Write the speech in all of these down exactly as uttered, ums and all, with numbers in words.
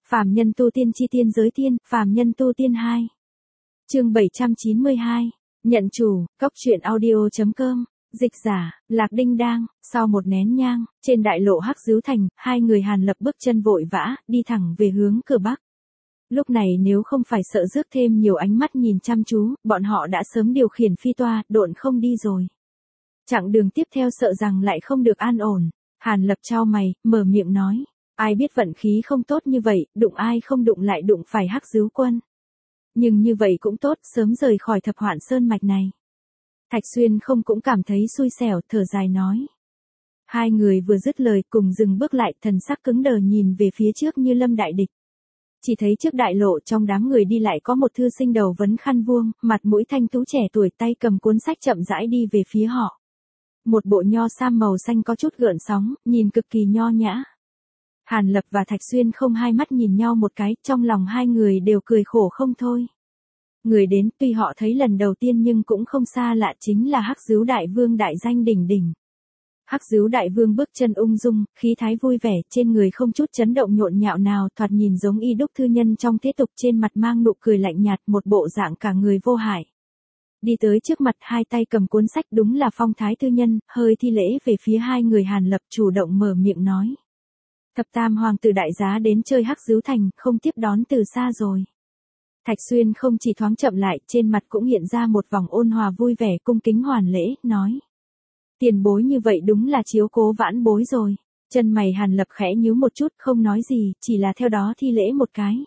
Phàm nhân tu tiên chi tiên giới tiên, phàm nhân tu tiên hai. Chương bảy trăm chín mươi hai. Nhận chủ, cốc truyện audio chấm com. Dịch giả, Lạc Đinh Đang. Sau một nén nhang, trên đại lộ Hắc Dứu Thành, hai người Hàn Lập bước chân vội vã, đi thẳng về hướng cửa bắc. Lúc này nếu không phải sợ rước thêm nhiều ánh mắt nhìn chăm chú, bọn họ đã sớm điều khiển phi toa, độn không đi rồi. Chặng đường tiếp theo sợ rằng lại không được an ổn. Hàn Lập chau mày, mở miệng nói. Ai biết vận khí không tốt như vậy, đụng ai không đụng lại đụng phải Hắc Dứu quân. Nhưng như vậy cũng tốt, sớm rời khỏi Thập Hoạn Sơn mạch này. Thạch Xuyên không cũng cảm thấy xui xẻo, thở dài nói. Hai người vừa dứt lời cùng dừng bước lại, thần sắc cứng đờ nhìn về phía trước như lâm đại địch. Chỉ thấy trước đại lộ trong đám người đi lại có một thư sinh đầu vấn khăn vuông, mặt mũi thanh tú trẻ tuổi, tay cầm cuốn sách chậm rãi đi về phía họ. Một bộ nho sam màu xanh có chút gợn sóng, nhìn cực kỳ nho nhã. Hàn Lập và Thạch Xuyên không hai mắt nhìn nhau một cái, trong lòng hai người đều cười khổ không thôi. Người đến tuy họ thấy lần đầu tiên nhưng cũng không xa lạ, chính là Hắc Dứu Đại Vương đại danh đỉnh đỉnh. Hắc Dứu Đại Vương bước chân ung dung, khí thái vui vẻ, trên người không chút chấn động nhộn nhạo nào, thoạt nhìn giống y đúc thư nhân trong thế tục, trên mặt mang nụ cười lạnh nhạt, một bộ dạng cả người vô hại. Đi tới trước mặt, hai tay cầm cuốn sách, đúng là phong thái thư nhân, hơi thi lễ về phía hai người Hàn Lập, chủ động mở miệng nói. Thập Tam hoàng tử đại giá đến chơi Hắc Dứu Thành, không tiếp đón từ xa rồi. Thạch Xuyên không chỉ thoáng chậm lại, trên mặt cũng hiện ra một vòng ôn hòa vui vẻ, cung kính hoàn lễ, nói. Tiền bối như vậy đúng là chiếu cố vãn bối rồi. Chân mày Hàn Lập khẽ nhíu một chút, không nói gì, chỉ là theo đó thi lễ một cái.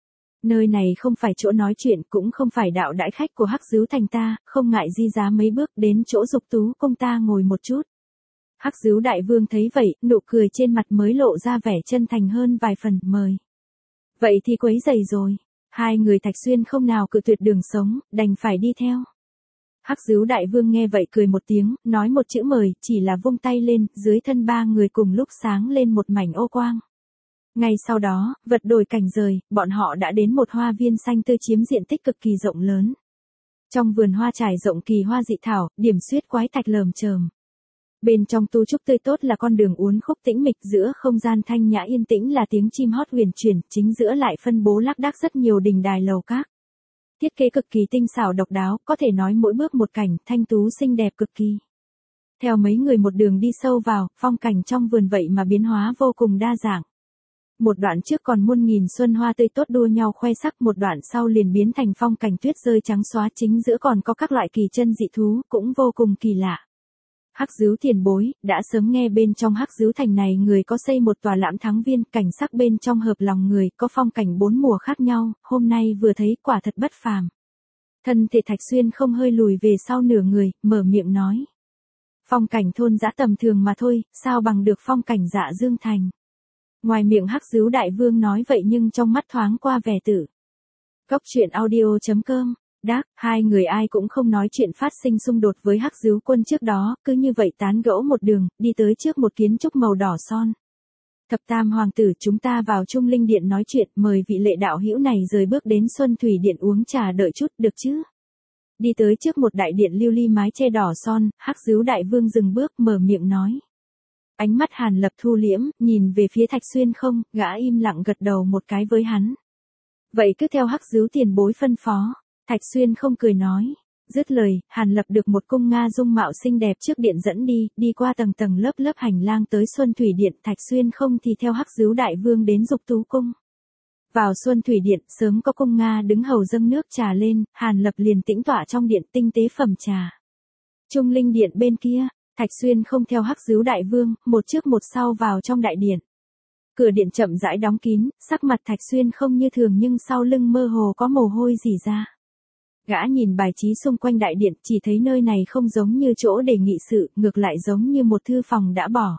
Nơi này không phải chỗ nói chuyện, cũng không phải đạo đãi khách của Hắc Dứu Thành ta, không ngại di giá mấy bước đến chỗ Dục Tú công ta ngồi một chút. Hắc Dứu Đại Vương thấy vậy, nụ cười trên mặt mới lộ ra vẻ chân thành hơn vài phần, mời. Vậy thì quấy rầy rồi. Hai người Thạch Xuyên không nào cự tuyệt đường sống, đành phải đi theo. Hắc Dứu Đại Vương nghe vậy cười một tiếng, nói một chữ mời, chỉ là vung tay lên, dưới thân ba người cùng lúc sáng lên một mảnh ô quang. Ngay sau đó, vật đổi cảnh rời, bọn họ đã đến một hoa viên xanh tươi chiếm diện tích cực kỳ rộng lớn. Trong vườn hoa trải rộng kỳ hoa dị thảo, điểm xuyết quái thạch lởm chởm. Bên trong tu trúc tươi tốt là con đường uốn khúc tĩnh mịch, giữa không gian thanh nhã yên tĩnh là tiếng chim hót huyền chuyển, chính giữa lại phân bố lác đác rất nhiều đình đài lầu các. Thiết kế cực kỳ tinh xảo độc đáo, có thể nói mỗi bước một cảnh, thanh tú xinh đẹp cực kỳ. Theo mấy người một đường đi sâu vào, phong cảnh trong vườn vậy mà biến hóa vô cùng đa dạng. Một đoạn trước còn muôn nghìn xuân hoa tươi tốt đua nhau khoe sắc, một đoạn sau liền biến thành phong cảnh tuyết rơi trắng xóa, chính giữa còn có các loại kỳ chân dị thú, cũng vô cùng kỳ lạ. Hắc Dứu tiền bối, đã sớm nghe bên trong Hắc Dứu Thành này người có xây một tòa Lãm Thắng Viên, cảnh sắc bên trong hợp lòng người, có phong cảnh bốn mùa khác nhau, hôm nay vừa thấy quả thật bất phàm. Thân thể Thạch Xuyên không hơi lùi về sau nửa người, mở miệng nói. Phong cảnh thôn dã tầm thường mà thôi, sao bằng được phong cảnh Dạ Dương Thành. Ngoài miệng Hắc Dứu Đại Vương nói vậy nhưng trong mắt thoáng qua vẻ tử. Cốc truyện audio chấm com. Đác, hai người ai cũng không nói chuyện phát sinh xung đột với Hắc Dứu quân trước đó, cứ như vậy tán gẫu một đường, đi tới trước một kiến trúc màu đỏ son. Thập Tam hoàng tử, chúng ta vào Trung Linh Điện nói chuyện, mời vị lệ đạo hữu này rời bước đến Xuân Thủy Điện uống trà đợi chút, được chứ? Đi tới trước một đại điện lưu ly mái che đỏ son, Hắc Dứu Đại Vương dừng bước, mở miệng nói. Ánh mắt Hàn Lập thu liễm, nhìn về phía Thạch Xuyên không, gã im lặng gật đầu một cái với hắn. Vậy cứ theo Hắc Dứu tiền bối phân phó. Thạch Xuyên không cười nói. Dứt lời, Hàn Lập được một cung nga dung mạo xinh đẹp trước điện dẫn đi, đi qua tầng tầng lớp lớp hành lang tới Xuân Thủy Điện, Thạch Xuyên không thì theo Hắc Dứu Đại Vương đến Dục Tú cung. Vào Xuân Thủy Điện, sớm có cung nga đứng hầu dâng nước trà lên, Hàn Lập liền tĩnh tọa trong điện tinh tế phẩm trà. Trung Linh Điện bên kia, Thạch Xuyên không theo Hắc Dứu Đại Vương, một trước một sau vào trong đại điện. Cửa điện chậm rãi đóng kín, sắc mặt Thạch Xuyên không như thường nhưng sau lưng mơ hồ có mồ hôi rỉ ra. Gã nhìn bài trí xung quanh đại điện, chỉ thấy nơi này không giống như chỗ để nghị sự, ngược lại giống như một thư phòng đã bỏ.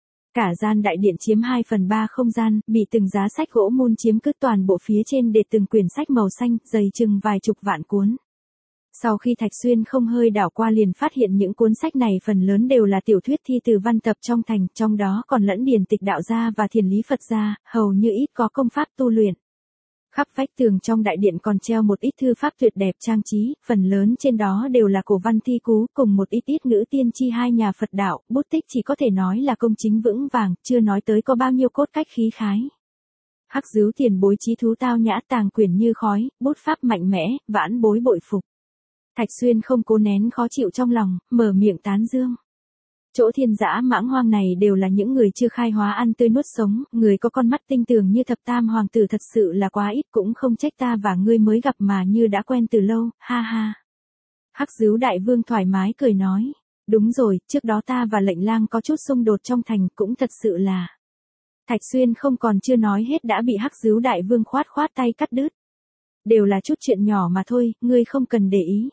Cả gian đại điện chiếm hai phần ba không gian, bị từng giá sách gỗ mun chiếm cứ toàn bộ phía trên để từng quyển sách màu xanh, dày chừng vài chục vạn cuốn. Sau khi Thạch Xuyên không hơi đảo qua liền phát hiện những cuốn sách này phần lớn đều là tiểu thuyết thi từ văn tập trong thành, trong đó còn lẫn điển tịch đạo gia và thiền lý Phật gia, hầu như ít có công pháp tu luyện. Khắp vách tường trong đại điện còn treo một ít thư pháp tuyệt đẹp trang trí, phần lớn trên đó đều là cổ văn thi cú, cùng một ít ít nữ tiên tri hai nhà Phật đạo, bút tích chỉ có thể nói là công chính vững vàng, chưa nói tới có bao nhiêu cốt cách khí khái. Hắc Dứu tiền bối chí thú tao nhã tàng quyền như khói, bút pháp mạnh mẽ, vãn bối bội phục. Thạch Xuyên không cố nén khó chịu trong lòng, mở miệng tán dương. Chỗ thiên dã mãng hoang này đều là những người chưa khai hóa ăn tươi nuốt sống, người có con mắt tinh tường như thập tam hoàng tử thật sự là quá ít, cũng không trách ta và ngươi mới gặp mà như đã quen từ lâu, ha ha. Hắc Dứu đại vương thoải mái cười nói, đúng rồi, trước đó ta và lệnh lang có chút xung đột trong thành, cũng thật sự là. Thạch Xuyên không còn chưa nói hết đã bị Hắc Dứu đại vương khoát khoát tay cắt đứt. Đều là chút chuyện nhỏ mà thôi, ngươi không cần để ý.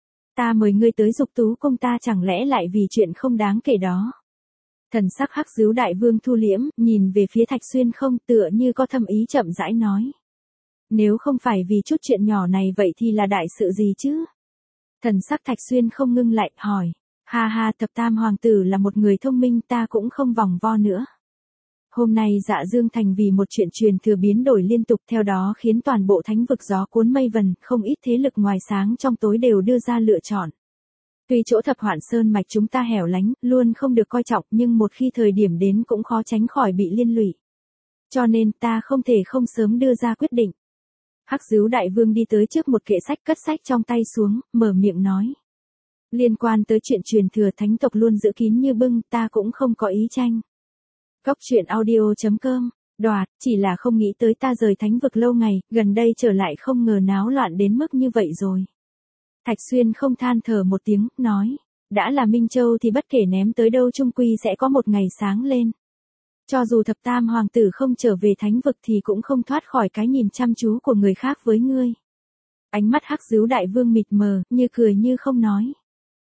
Ta mời ngươi tới Dục Tú cung ta chẳng lẽ lại vì chuyện không đáng kể đó. Thần sắc Hắc Dứu đại vương thu liễm, nhìn về phía Thạch Xuyên không tựa như có thâm ý chậm rãi nói. Nếu không phải vì chút chuyện nhỏ này vậy thì là đại sự gì chứ? Thần sắc Thạch Xuyên không ngưng lại, hỏi. Ha ha, thập tam hoàng tử là một người thông minh, ta cũng không vòng vo nữa. Hôm nay Dạ Dương Thành vì một chuyện truyền thừa biến đổi liên tục, theo đó khiến toàn bộ thánh vực gió cuốn mây vần, không ít thế lực ngoài sáng trong tối đều đưa ra lựa chọn. Tuy chỗ Thập Hoạn Sơn mạch chúng ta hẻo lánh, luôn không được coi trọng, nhưng một khi thời điểm đến cũng khó tránh khỏi bị liên lụy. Cho nên ta không thể không sớm đưa ra quyết định. Hắc Dứu đại vương đi tới trước một kệ sách, cất sách trong tay xuống, mở miệng nói. Liên quan tới chuyện truyền thừa thánh tộc luôn giữ kín như bưng, ta cũng không có ý tranh. Góc truyện audio chấm com, đoạt, chỉ là không nghĩ tới ta rời thánh vực lâu ngày, gần đây trở lại không ngờ náo loạn đến mức như vậy rồi. Thạch Xuyên không than thở một tiếng, nói, đã là Minh Châu thì bất kể ném tới đâu chung quy sẽ có một ngày sáng lên. Cho dù thập tam hoàng tử không trở về thánh vực thì cũng không thoát khỏi cái nhìn chăm chú của người khác với ngươi. Ánh mắt Hắc Dứu đại vương mịt mờ, như cười như không nói.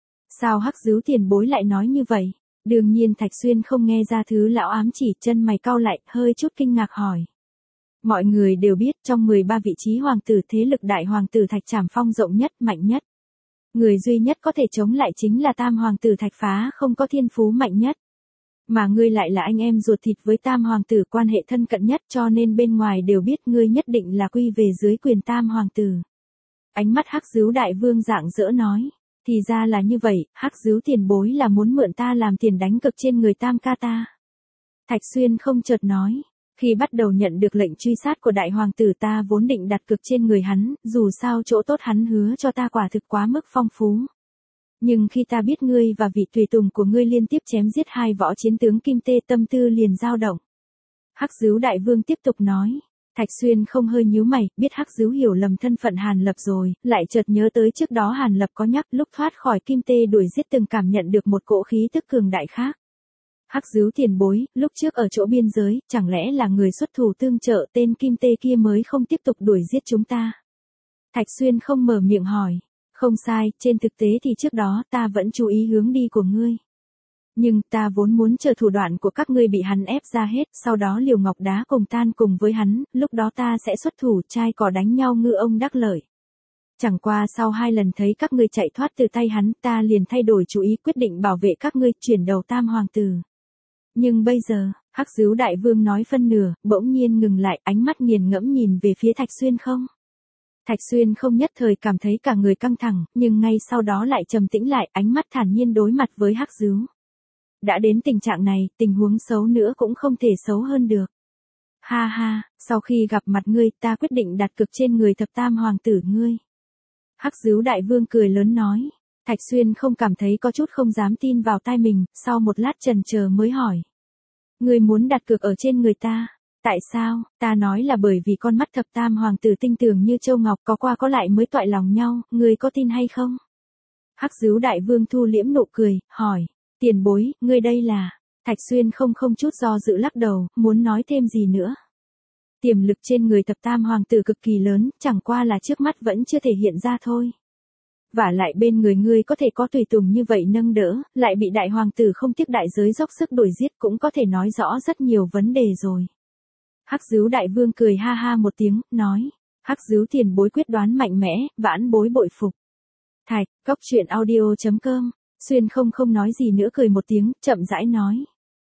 Sao Hắc Dứu tiền bối lại nói như vậy? Đương nhiên Thạch Xuyên không nghe ra thứ lão ám chỉ, chân mày cau lại, hơi chút kinh ngạc hỏi. Mọi người đều biết trong mười ba vị trí hoàng tử thế lực đại hoàng tử Thạch Trảm Phong rộng nhất, mạnh nhất. Người duy nhất có thể chống lại chính là tam hoàng tử Thạch Phá không có thiên phú mạnh nhất. Mà ngươi lại là anh em ruột thịt với tam hoàng tử, quan hệ thân cận nhất, cho nên bên ngoài đều biết ngươi nhất định là quy về dưới quyền tam hoàng tử. Ánh mắt Hắc Dứu đại vương rạng rỡ nói. Thì ra là như vậy, Hắc Dứu tiền bối là muốn mượn ta làm tiền đánh cược trên người tam ca ta. Thạch Xuyên không chợt nói, khi bắt đầu nhận được lệnh truy sát của đại hoàng tử ta vốn định đặt cược trên người hắn, dù sao chỗ tốt hắn hứa cho ta quả thực quá mức phong phú. Nhưng khi ta biết ngươi và vị tùy tùng của ngươi liên tiếp chém giết hai võ chiến tướng Kim Tê, tâm tư liền dao động. Hắc Dứu đại vương tiếp tục nói. Thạch Xuyên không hơi nhíu mày, biết Hắc Dứu hiểu lầm thân phận Hàn Lập rồi, lại chợt nhớ tới trước đó Hàn Lập có nhắc lúc thoát khỏi Kim Tê đuổi giết từng cảm nhận được một cỗ khí tức cường đại khác. Hắc Dứu tiền bối, lúc trước ở chỗ biên giới, chẳng lẽ là người xuất thủ tương trợ tên Kim Tê kia mới không tiếp tục đuổi giết chúng ta? Thạch Xuyên không mở miệng hỏi. Không sai, trên thực tế thì trước đó ta vẫn chú ý hướng đi của ngươi. Nhưng ta vốn muốn chờ thủ đoạn của các ngươi bị hắn ép ra hết, sau đó liều ngọc đá cùng tan cùng với hắn, lúc đó ta sẽ xuất thủ trai cỏ đánh nhau ngư ông đắc lợi. Chẳng qua sau hai lần thấy các ngươi chạy thoát từ tay hắn, ta liền thay đổi chủ ý, quyết định bảo vệ các ngươi, chuyển đầu tam hoàng tử. Nhưng bây giờ, Hắc Dứu đại vương nói phân nửa, bỗng nhiên ngừng lại, ánh mắt nghiền ngẫm nhìn về phía Thạch Xuyên không. Thạch Xuyên không nhất thời cảm thấy cả người căng thẳng, nhưng ngay sau đó lại trầm tĩnh lại, ánh mắt thản nhiên đối mặt với Hắc Dứu. Đã đến tình trạng này, tình huống xấu nữa cũng không thể xấu hơn được. Ha ha, sau khi gặp mặt ngươi, ta quyết định đặt cược trên người thập tam hoàng tử ngươi. Hắc Dứu đại vương cười lớn nói. Thạch Xuyên không cảm thấy có chút không dám tin vào tai mình, sau một lát chần chờ mới hỏi. Ngươi muốn đặt cược ở trên người ta? Tại sao? Ta nói là bởi vì con mắt thập tam hoàng tử tinh tường như châu ngọc, có qua có lại mới toại lòng nhau, ngươi có tin hay không? Hắc Dứu đại vương thu liễm nụ cười, hỏi. Tiền bối, ngươi đây là. Thạch Xuyên không không chút do dự lắc đầu, muốn nói thêm gì nữa. Tiềm lực trên người thập tam hoàng tử cực kỳ lớn, chẳng qua là trước mắt vẫn chưa thể hiện ra thôi. Và lại bên người ngươi có thể có tùy tùng như vậy nâng đỡ, lại bị đại hoàng tử không tiếc đại giới dốc sức đuổi giết, cũng có thể nói rõ rất nhiều vấn đề rồi. Hắc Dứu đại vương cười ha ha một tiếng, nói. Hắc Dứu tiền bối quyết đoán mạnh mẽ, vãn bối bội phục. Thạch, góc truyện audio chấm com. Xuyên không không nói gì nữa, cười một tiếng, chậm rãi nói.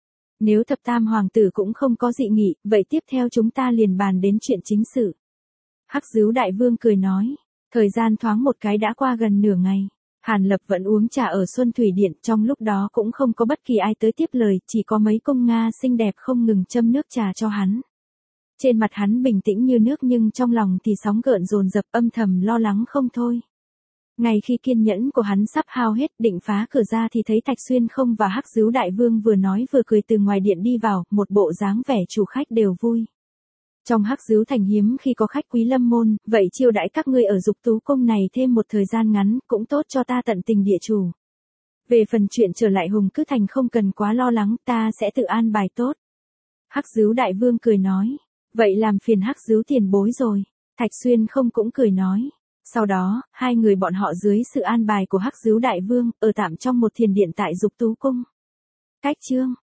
Nếu thập tam hoàng tử cũng không có dị nghị, vậy tiếp theo chúng ta liền bàn đến chuyện chính sự. Hắc Dứu đại vương cười nói. Thời gian thoáng một cái đã qua gần nửa ngày. Hàn Lập vẫn uống trà ở Xuân Thủy Điện, trong lúc đó cũng không có bất kỳ ai tới tiếp lời, chỉ có mấy công Nga xinh đẹp không ngừng châm nước trà cho hắn. Trên mặt hắn bình tĩnh như nước nhưng trong lòng thì sóng gợn dồn dập, âm thầm lo lắng không thôi. Ngay khi kiên nhẫn của hắn sắp hao hết, định phá cửa ra thì thấy Thạch Xuyên không và Hắc Dứu Đại Vương vừa nói vừa cười từ ngoài điện đi vào, một bộ dáng vẻ chủ khách đều vui. Trong Hắc Dứu thành hiếm khi có khách quý lâm môn, vậy chiêu đãi các ngươi ở Dục Tú Cung này thêm một thời gian ngắn, cũng tốt cho ta tận tình địa chủ. Về phần chuyện trở lại Hùng Cứ Thành không cần quá lo lắng, ta sẽ tự an bài tốt. Hắc Dứu Đại Vương cười nói, vậy làm phiền Hắc Dứu tiền bối rồi. Thạch Xuyên không cũng cười nói. Sau đó, hai người bọn họ dưới sự an bài của Hắc Dứu Đại Vương, ở tạm trong một thiền điện tại Dục Tú Cung. Cách chương